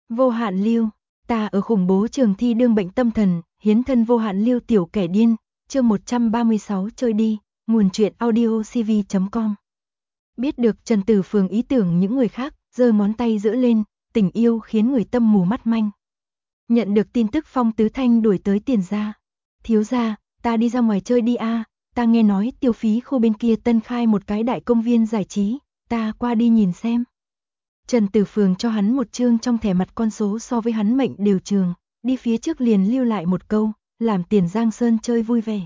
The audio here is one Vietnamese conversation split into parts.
Vô hạn lưu, ta ở khủng bố trường thi đương bệnh tâm thần, hiến thân vô hạn lưu tiểu kẻ điên, chương 136 chơi đi, nguồn truyện audio cv.com. Biết được Trần Tử Phường ý tưởng những người khác, giơ ngón tay giơ lên, tình yêu khiến người tâm mù mắt manh. Nhận được tin tức Phong Tứ Thanh đuổi tới Tiền gia. Thiếu gia, ta đi ra ngoài chơi đi a, ta nghe nói Tiêu Phí khu bên kia tân khai một cái đại công viên giải trí, ta qua đi nhìn xem. Trần Tử Phường cho hắn một chương trong thẻ mặt con số so với hắn mệnh đều trường, đi phía trước liền lưu lại một câu, làm Tiền Giang Sơn chơi vui vẻ.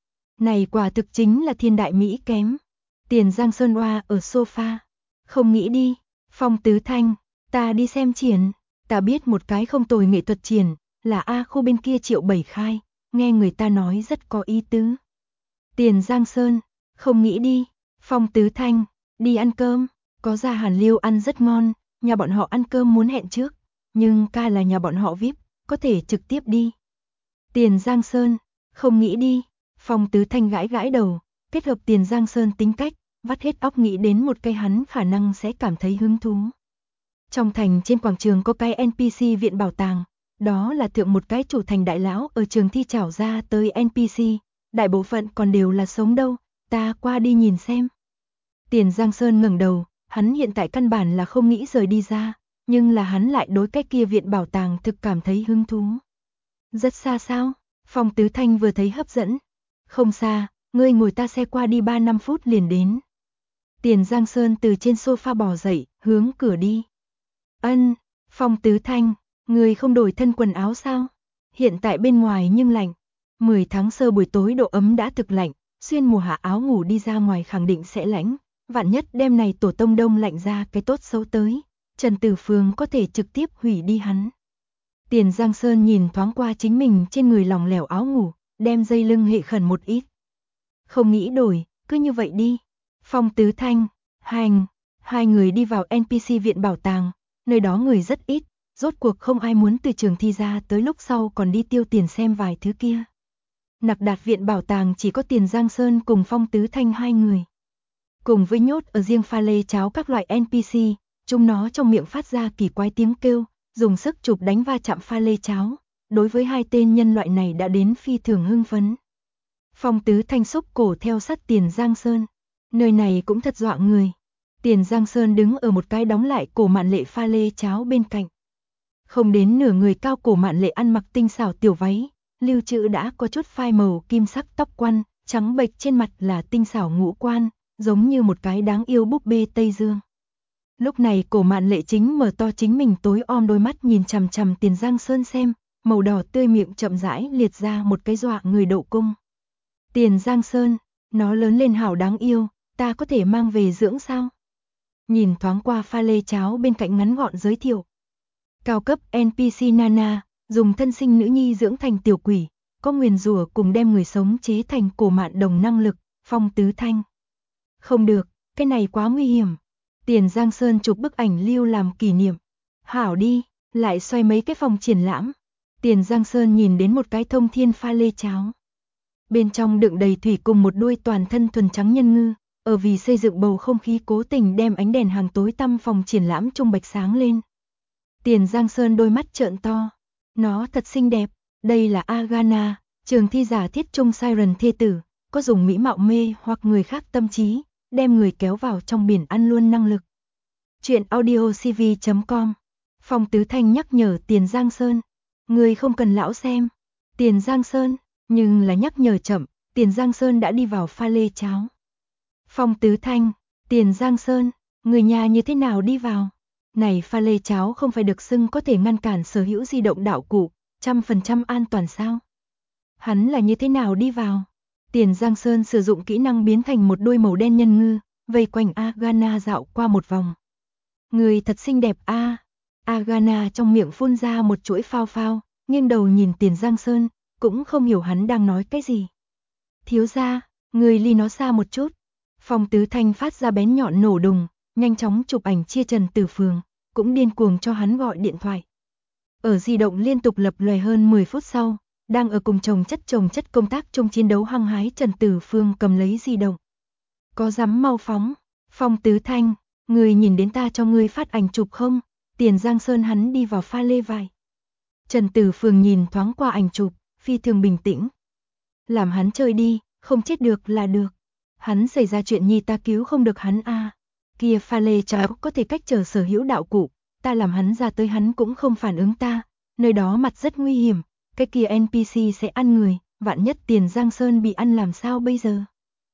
Này quả thực chính là thiên đại mỹ kém. Tiền Giang Sơn oa ở sofa. Không nghĩ đi, Phong Tứ Thanh, ta đi xem triển, ta biết một cái không tồi nghệ thuật triển, là A khu bên kia Triệu Bảy khai, nghe người ta nói rất có ý tứ. Tiền Giang Sơn, không nghĩ đi, Phong Tứ Thanh, đi ăn cơm, có ra Hàn Liêu ăn rất ngon, nhà bọn họ ăn cơm muốn hẹn trước, nhưng ca là nhà bọn họ VIP, có thể trực tiếp đi. Tiền Giang Sơn, không nghĩ đi, Phong Tứ Thanh gãi gãi đầu, kết hợp Tiền Giang Sơn tính cách, vắt hết óc nghĩ đến một cái hắn khả năng sẽ cảm thấy hứng thú. Trong thành trên quảng trường có cái NPC viện bảo tàng, đó là thượng một cái chủ thành đại lão ở trường thi trảo ra tới NPC, đại bộ phận còn đều là sống đâu, ta qua đi nhìn xem. Tiền Giang Sơn ngẩng đầu, hắn hiện tại căn bản là không nghĩ rời đi ra, nhưng là hắn lại đối cái kia viện bảo tàng thực cảm thấy hứng thú. Rất xa sao? Phong Tứ Thanh vừa thấy hấp dẫn. Không xa, ngươi ngồi ta xe qua đi 3-5 phút liền đến. Tiền Giang Sơn từ trên sofa bò dậy, hướng cửa đi. Ân, Phong Tứ Thanh, ngươi không đổi thân quần áo sao? Hiện tại bên ngoài nhưng lạnh. 10 tháng sơ buổi tối độ ấm đã thực lạnh, xuyên mùa hạ áo ngủ đi ra ngoài khẳng định sẽ lạnh. Vạn nhất đêm này tổ tông đông lạnh ra cái tốt xấu tới, Trần Tử Phường có thể trực tiếp hủy đi hắn. Tiền Giang Sơn nhìn thoáng qua chính mình trên người lỏng lẻo áo ngủ, đem dây lưng hệ khẩn một ít. Không nghĩ đổi, cứ như vậy đi. Phong Tứ Thanh, hai người đi vào NPC viện bảo tàng, nơi đó người rất ít, rốt cuộc không ai muốn từ trường thi ra tới lúc sau còn đi tiêu tiền xem vài thứ kia. Nặc Đạt viện bảo tàng chỉ có Tiền Giang Sơn cùng Phong Tứ Thanh hai người. Cùng với nhốt ở riêng pha lê cháo các loại NPC, chúng nó trong miệng phát ra kỳ quái tiếng kêu, dùng sức chụp đánh va chạm pha lê cháo, đối với hai tên nhân loại này đã đến phi thường hưng phấn. Phong Tứ Thanh xúc cổ theo sát Tiền Giang Sơn, nơi này cũng thật dọa người. Tiền Giang Sơn đứng ở một cái đóng lại cổ mạn lệ pha lê cháo bên cạnh. Không đến nửa người cao cổ mạn lệ ăn mặc tinh xảo tiểu váy, lưu trữ đã có chút phai màu kim sắc tóc quăn, trắng bệch trên mặt là tinh xảo ngũ quan, giống như một cái đáng yêu búp bê Tây Dương. Lúc này cổ mạn lệ chính mở to chính mình tối om đôi mắt nhìn chằm chằm Tiền Giang Sơn xem, màu đỏ tươi miệng chậm rãi liệt ra một cái dọa người độ cung. Tiền Giang Sơn, nó lớn lên hảo đáng yêu, ta có thể mang về dưỡng sao? Nhìn thoáng qua pha lê cháo bên cạnh ngắn gọn giới thiệu. Cao cấp NPC Nana, dùng thân sinh nữ nhi dưỡng thành tiểu quỷ, có nguyền rủa cùng đem người sống chế thành cổ mạn đồng năng lực, Phong Tứ Thanh. Không được, cái này quá nguy hiểm. Tiền Giang Sơn chụp bức ảnh lưu làm kỷ niệm. Hảo đi, lại xoay mấy cái phòng triển lãm. Tiền Giang Sơn nhìn đến một cái thông thiên pha lê cháo. Bên trong đựng đầy thủy cùng một đuôi toàn thân thuần trắng nhân ngư, ở vì xây dựng bầu không khí cố tình đem ánh đèn hàng tối tăm phòng triển lãm trung bạch sáng lên. Tiền Giang Sơn đôi mắt trợn to. Nó thật xinh đẹp, đây là Agana, trường thi giả thiết trung Siren thê tử, có dùng mỹ mạo mê hoặc người khác tâm trí, đem người kéo vào trong biển ăn luôn năng lực. Chuyện audio cv.com. Phong Tứ Thanh nhắc nhở Tiền Giang Sơn. Người không cần lão xem. Tiền Giang Sơn, nhưng là nhắc nhở chậm, Tiền Giang Sơn đã đi vào pha lê cháo. Phong Tứ Thanh, Tiền Giang Sơn, người nhà như thế nào đi vào? Này pha lê cháo không phải được xưng có thể ngăn cản sở hữu di động đạo cụ, 100% an toàn sao? Hắn là như thế nào đi vào? Tiền Giang Sơn sử dụng kỹ năng biến thành một đôi màu đen nhân ngư, vây quanh Agana dạo qua một vòng. Người thật xinh đẹp a. Agana trong miệng phun ra một chuỗi phao phao, nghiêng đầu nhìn Tiền Giang Sơn, cũng không hiểu hắn đang nói cái gì. Thiếu gia, người ly nó xa một chút. Phong Tứ Thanh phát ra bén nhọn nổ đùng, nhanh chóng chụp ảnh chia Trần Tử Phường, cũng điên cuồng cho hắn gọi điện thoại. Ở di động liên tục lập lòe hơn 10 phút sau, đang ở cùng chồng chất công tác trong chiến đấu hăng hái Trần Tử Phương cầm lấy di động. Có dám mau phóng, Phong Tứ Thanh, người nhìn đến ta cho ngươi phát ảnh chụp không? Tiền Giang Sơn hắn đi vào pha lê vai. Trần Tử Phường nhìn thoáng qua ảnh chụp, phi thường bình tĩnh. Làm hắn chơi đi, không chết được là được. Hắn xảy ra chuyện nhi ta cứu không được hắn a. Kia pha lê cháo có thể cách trở sở hữu đạo cụ, ta làm hắn ra tới hắn cũng không phản ứng ta, nơi đó mặt rất nguy hiểm, cái kia NPC sẽ ăn người, vạn nhất Tiền Giang Sơn bị ăn làm sao bây giờ?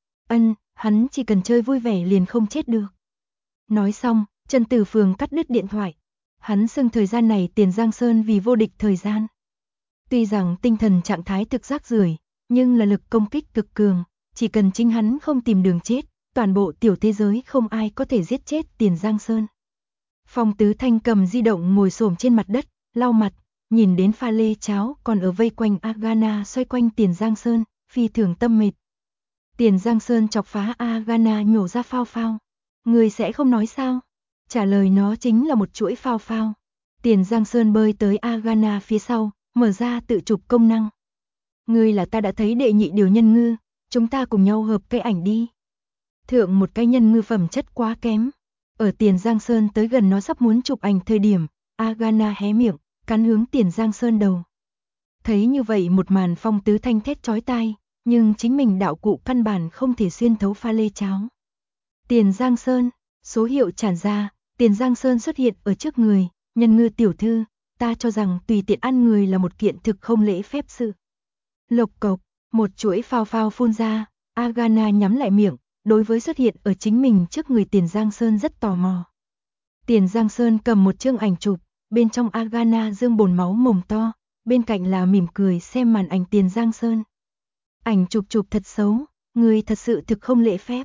Hắn chỉ cần chơi vui vẻ liền không chết được. Nói xong, Trần Tử Phường cắt đứt điện thoại. Hắn xưng thời gian này Tiền Giang Sơn vì vô địch thời gian. Tuy rằng tinh thần trạng thái thực rác rưởi, nhưng là lực công kích cực cường, chỉ cần chính hắn không tìm đường chết, toàn bộ tiểu thế giới không ai có thể giết chết Tiền Giang Sơn. Phong Tứ Thanh cầm di động ngồi xổm trên mặt đất, lau mặt, nhìn đến pha lê cháo còn ở vây quanh Agana xoay quanh Tiền Giang Sơn, phi thường tâm mệt. Tiền Giang Sơn chọc phá Agana nhổ ra phao phao. Người sẽ không nói sao? Trả lời nó chính là một chuỗi phao phao. Tiền Giang Sơn bơi tới Agana phía sau, mở ra tự chụp công năng. Ngươi là ta đã thấy đệ nhị điều nhân ngư, chúng ta cùng nhau hợp cái ảnh đi. Thượng một cái nhân ngư phẩm chất quá kém. Ở Tiền Giang Sơn tới gần nó sắp muốn chụp ảnh thời điểm, Agana hé miệng, cắn hướng Tiền Giang Sơn đầu. Thấy như vậy một màn Phong Tứ Thanh thét chói tai, nhưng chính mình đạo cụ căn bản không thể xuyên thấu pha lê cháo. Tiền Giang Sơn, số hiệu tràn ra, Tiền Giang Sơn xuất hiện ở trước người, nhân ngư tiểu thư, ta cho rằng tùy tiện ăn người là một kiện thực không lễ phép sự. Lộc cộc, một chuỗi phao phao phun ra, Agana nhắm lại miệng, đối với xuất hiện ở chính mình trước người Tiền Giang Sơn rất tò mò. Tiền Giang Sơn cầm một chương ảnh chụp, bên trong Agana dương bồn máu mồm to, bên cạnh là mỉm cười xem màn ảnh Tiền Giang Sơn. Ảnh chụp thật xấu, người thật sự thực không lễ phép.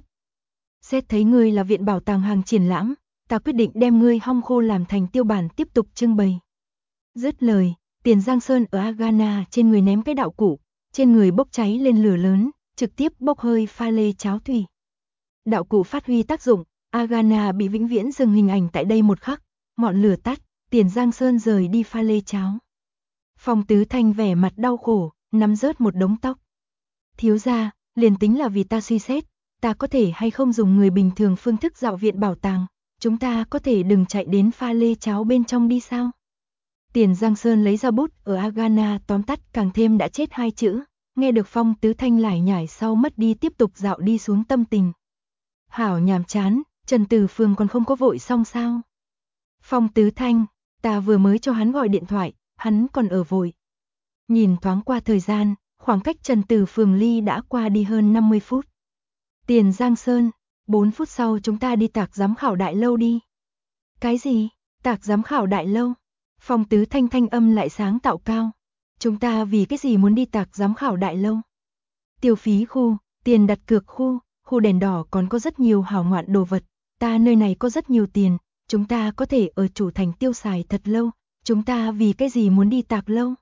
Xét thấy ngươi là viện bảo tàng hàng triển lãm, ta quyết định đem ngươi hong khô làm thành tiêu bản tiếp tục trưng bày. Dứt lời, Tiền Giang Sơn ở Agana trên người ném cái đạo cụ, trên người bốc cháy lên lửa lớn, trực tiếp bốc hơi pha lê cháo thủy. Đạo cụ phát huy tác dụng, Agana bị vĩnh viễn dừng hình ảnh tại đây một khắc, ngọn lửa tắt, Tiền Giang Sơn rời đi pha lê cháo. Phong Tứ Thanh vẻ mặt đau khổ, nắm rớt một đống tóc. Thiếu gia, liền tính là vì ta suy xét, ta có thể hay không dùng người bình thường phương thức dạo viện bảo tàng, chúng ta có thể đừng chạy đến pha lê cháo bên trong đi sao? Tiền Giang Sơn lấy ra bút ở Agana tóm tắt càng thêm đã chết hai chữ, nghe được Phong Tứ Thanh lải nhải sau mất đi tiếp tục dạo đi xuống tâm tình. Hảo nhàm chán, Trần Tử Phường còn không có vội xong sao? Phong Tứ Thanh, ta vừa mới cho hắn gọi điện thoại, hắn còn ở vội. Nhìn thoáng qua thời gian, khoảng cách Trần Tử Phường ly đã qua đi hơn 50 phút. Tiền Giang Sơn, 4 phút sau chúng ta đi tạc giám khảo đại lâu đi. Cái gì? Tạc giám khảo đại lâu? Phong Tứ Thanh thanh âm lại sáng tạo cao. Chúng ta vì cái gì muốn đi tạc giám khảo đại lâu? Tiêu phí khu, tiền đặt cược khu, khu đèn đỏ còn có rất nhiều hảo ngoạn đồ vật. Ta nơi này có rất nhiều tiền, chúng ta có thể ở chủ thành tiêu xài thật lâu. Chúng ta vì cái gì muốn đi tạc lâu?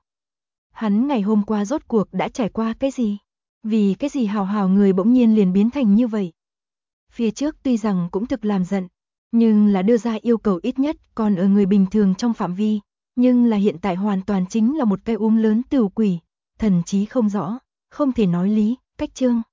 Hắn ngày hôm qua rốt cuộc đã trải qua cái gì? Vì cái gì hào người bỗng nhiên liền biến thành như vậy? Phía trước tuy rằng cũng thực làm giận, nhưng là đưa ra yêu cầu ít nhất còn ở người bình thường trong phạm vi, nhưng là hiện tại hoàn toàn chính là một cái lớn tửu quỷ, thần trí không rõ, không thể nói lý, cách chương.